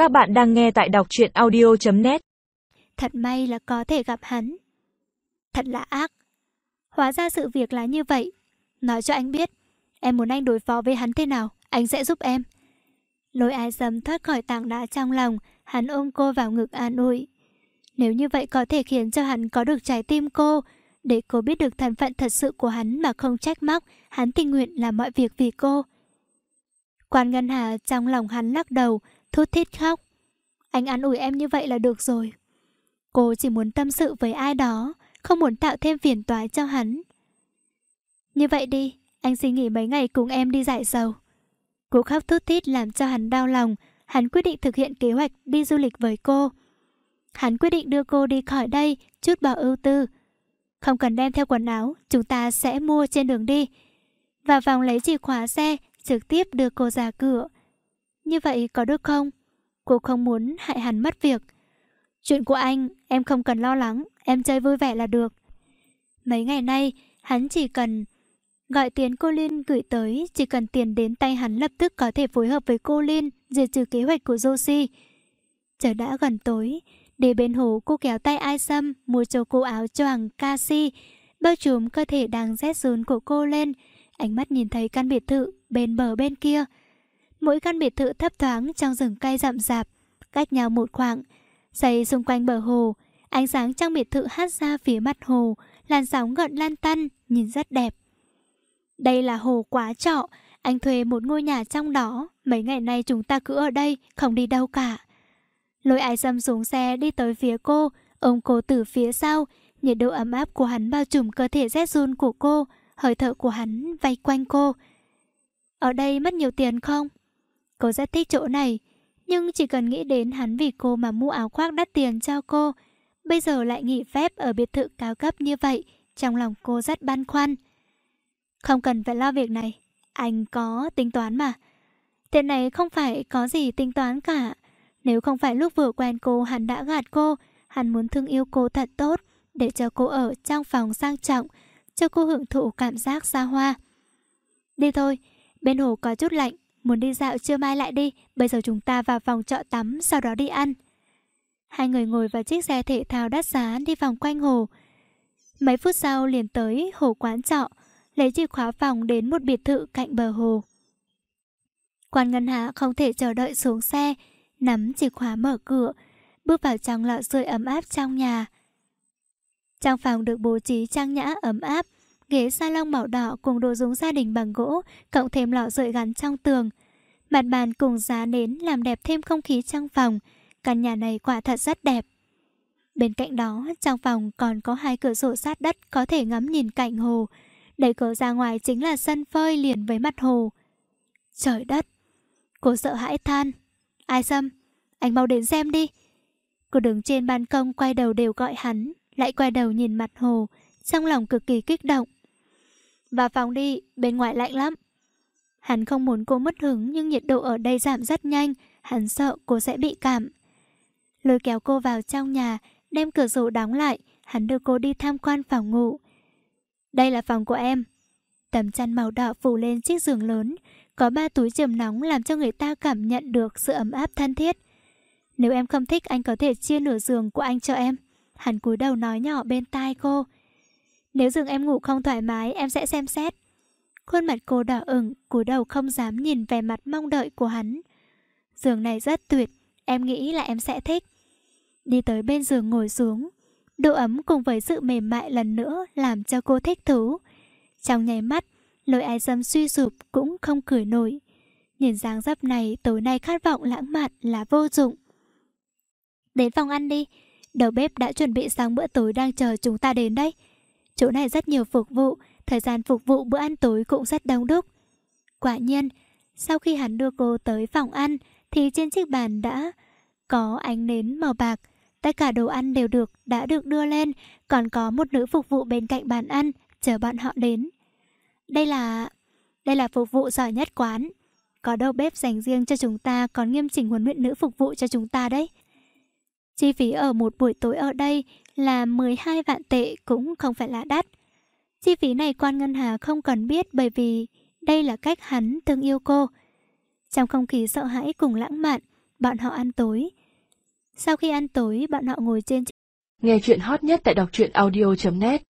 Các bạn đang nghe tại đọc truyện audio.net. Thật may là có thể gặp hắn. Thật là ác. Hóa ra sự việc là như vậy. Nói cho anh biết, em muốn anh đối phó với hắn thế nào, anh sẽ giúp em. Lôi Ái Dâm thoát khỏi tảng đá trong lòng, hắn ôm cô vào ngực an ủi. Nếu như vậy có thể khiến cho hắn có được trái tim cô, để cô biết được thân phận thật sự của hắn mà không trách móc, hắn tình nguyện làm mọi việc vì cô. Quan Ngân Hà trong lòng hắn lắc đầu, thút thít khóc. Anh an ủi em như vậy là được rồi. Cô chỉ muốn tâm sự với ai đó, không muốn tạo thêm phiền toái cho hắn. Như vậy đi, anh xin nghỉ mấy ngày cùng em đi giải sầu. Cô khóc thút thít làm cho hắn đau lòng. Hắn quyết định thực hiện kế hoạch đi du lịch với cô. Hắn quyết định đưa cô đi khỏi đây, chút bỏ ưu tư. Không cần đem theo quần áo, chúng ta sẽ mua trên đường đi. Vào phòng lấy chìa khóa xe, trực tiếp đưa cô ra cửa. Như vậy có được không? Cô không muốn hại hắn mất việc. Chuyện của anh, em không cần lo lắng, em chơi vui vẻ là được. Mấy ngày nay, hắn chỉ cần gọi tiền cô Linh gửi tới, chỉ cần tiền đến tay hắn lập tức có thể phối hợp với cô Linh diệt trừ kế hoạch của Joshi. Trời đã gần tối, để bên hồ cô kéo tay Ai Sâm mua cho cô áo choàng Kasi, bao trùm cơ thể đang rét run của cô lên. Ánh mắt nhìn thấy căn biệt thự bên bờ bên kia. Mỗi căn biệt thự thấp thoáng trong rừng cây rậm rạp, cách nhau một khoảng, xây xung quanh bờ hồ. Ánh sáng trong biệt thự hắt ra phía mặt hồ, làn sóng gợn lan tăn, nhìn rất đẹp. Đây là hồ Quá Trọ, anh thuê một ngôi nhà trong đó. Mấy ngày nay chúng ta cứ ở đây, không đi đâu cả. Lôi Ái Dâm xuống xe đi tới phía cô, ôm cô từ phía sau. Nhiệt độ ấm áp của hắn bao trùm cơ thể rét run của cô, hơi thở của hắn vây quanh cô. Ở đây mất nhiều tiền không? Cô rất thích chỗ này, nhưng chỉ cần nghĩ đến hắn vì cô mà mua áo khoác đắt tiền cho cô, bây giờ lại nghỉ phép ở biệt thự cao cấp như vậy, trong lòng cô rất băn khoăn. Không cần phải lo việc này, anh có tính toán mà. Tiền này không phải có gì tính toán cả. Nếu không phải lúc vừa quen cô hắn đã gạt cô, hắn muốn thương yêu cô thật tốt, để cho cô ở trong phòng sang trọng, cho cô hưởng thụ cảm giác xa hoa. Đi thôi, bên hồ có chút lạnh, muốn đi dạo trưa mai lại đi, bây giờ chúng ta vào phòng trọ tắm, sau đó đi ăn. Hai người ngồi vào chiếc xe thể thao đắt giá đi vòng quanh hồ. Mấy phút sau liền tới hồ Quán Trọ, lấy chìa khóa phòng đến một biệt thự cạnh bờ hồ. Quan Ngân Hà không thể chờ đợi xuống xe, nắm chìa khóa mở cửa, bước vào trong lò sưởi ấm áp trong nhà. Trong phòng được bố trí trang nhã ấm áp, ghế salon màu đỏ cùng đồ dùng gia đình bằng gỗ, cộng thêm lò sưởi gắn trong tường. Mặt bàn cùng giá nến làm đẹp thêm không khí trong phòng. Căn nhà này quả thật rất đẹp. Bên cạnh đó, trong phòng còn có hai cửa sổ sát đất có thể ngắm nhìn cảnh hồ. Đẩy cửa ra ngoài chính là sân phơi liền với mặt hồ. Trời đất! Cô sợ hãi than. Ai Sâm, anh mau đến xem đi. Cô đứng trên ban công quay đầu đều gọi hắn, lại quay đầu nhìn mặt hồ, trong lòng cực kỳ kích động. Vào phòng đi, bên ngoài lạnh lắm. Hắn không muốn cô mất hứng, nhưng nhiệt độ ở đây giảm rất nhanh, hắn sợ cô sẽ bị cảm. Lôi kéo cô vào trong nhà, đem cửa sổ đóng lại, hắn đưa cô đi tham quan phòng ngủ. Đây là phòng của em. Tấm chăn màu đỏ phủ lên chiếc giường lớn, có 3 túi chườm nóng làm cho người ta cảm nhận được sự ấm áp thân thiết. Nếu em không thích, anh có thể chia nửa giường của anh cho em. Hắn cúi đầu nói nhỏ bên tai cô. Nếu giường em ngủ không thoải mái, em sẽ xem xét. Khuôn mặt cô đỏ ửng, cúi đầu không dám nhìn về mặt mong đợi của hắn. Giường này rất tuyệt, em nghĩ là em sẽ thích. Đi tới bên giường ngồi xuống. Độ ấm cùng với sự mềm mại lần nữa làm cho cô thích thú. Trong nháy mắt, Lôi Ái Dâm suy sụp cũng không cười nổi. Nhìn dáng dấp này, tối nay khát vọng lãng mạn là vô dụng. Đến phòng ăn đi, đầu bếp đã chuẩn bị xong bữa tối đang chờ chúng ta đến đấy. Chỗ này rất nhiều phục vụ, thời gian phục vụ bữa ăn tối cũng rất đông đúc. Quả nhiên, sau khi hắn đưa cô tới phòng ăn thì trên chiếc bàn đã có ánh nến màu bạc. Tất cả đồ ăn đều đã được đưa lên, còn có một nữ phục vụ bên cạnh bàn ăn chờ bọn họ đến. Đây là phục vụ giỏi nhất quán. Có đầu bếp dành riêng cho chúng ta, còn nghiêm chỉnh huấn luyện nữ phục vụ cho chúng ta đấy. Chi phí ở một buổi tối ở đây là 12 vạn tệ, cũng không phải là đắt. Chi phí này Quan Ngân Hà không cần biết, bởi vì đây là cách hắn thương yêu cô. Trong không khí sợ hãi cùng lãng mạn, bọn họ ăn tối. Sau khi ăn tối, bọn họ ngồi trên... Nghe chuyện hot nhất tại đọc truyện audio.net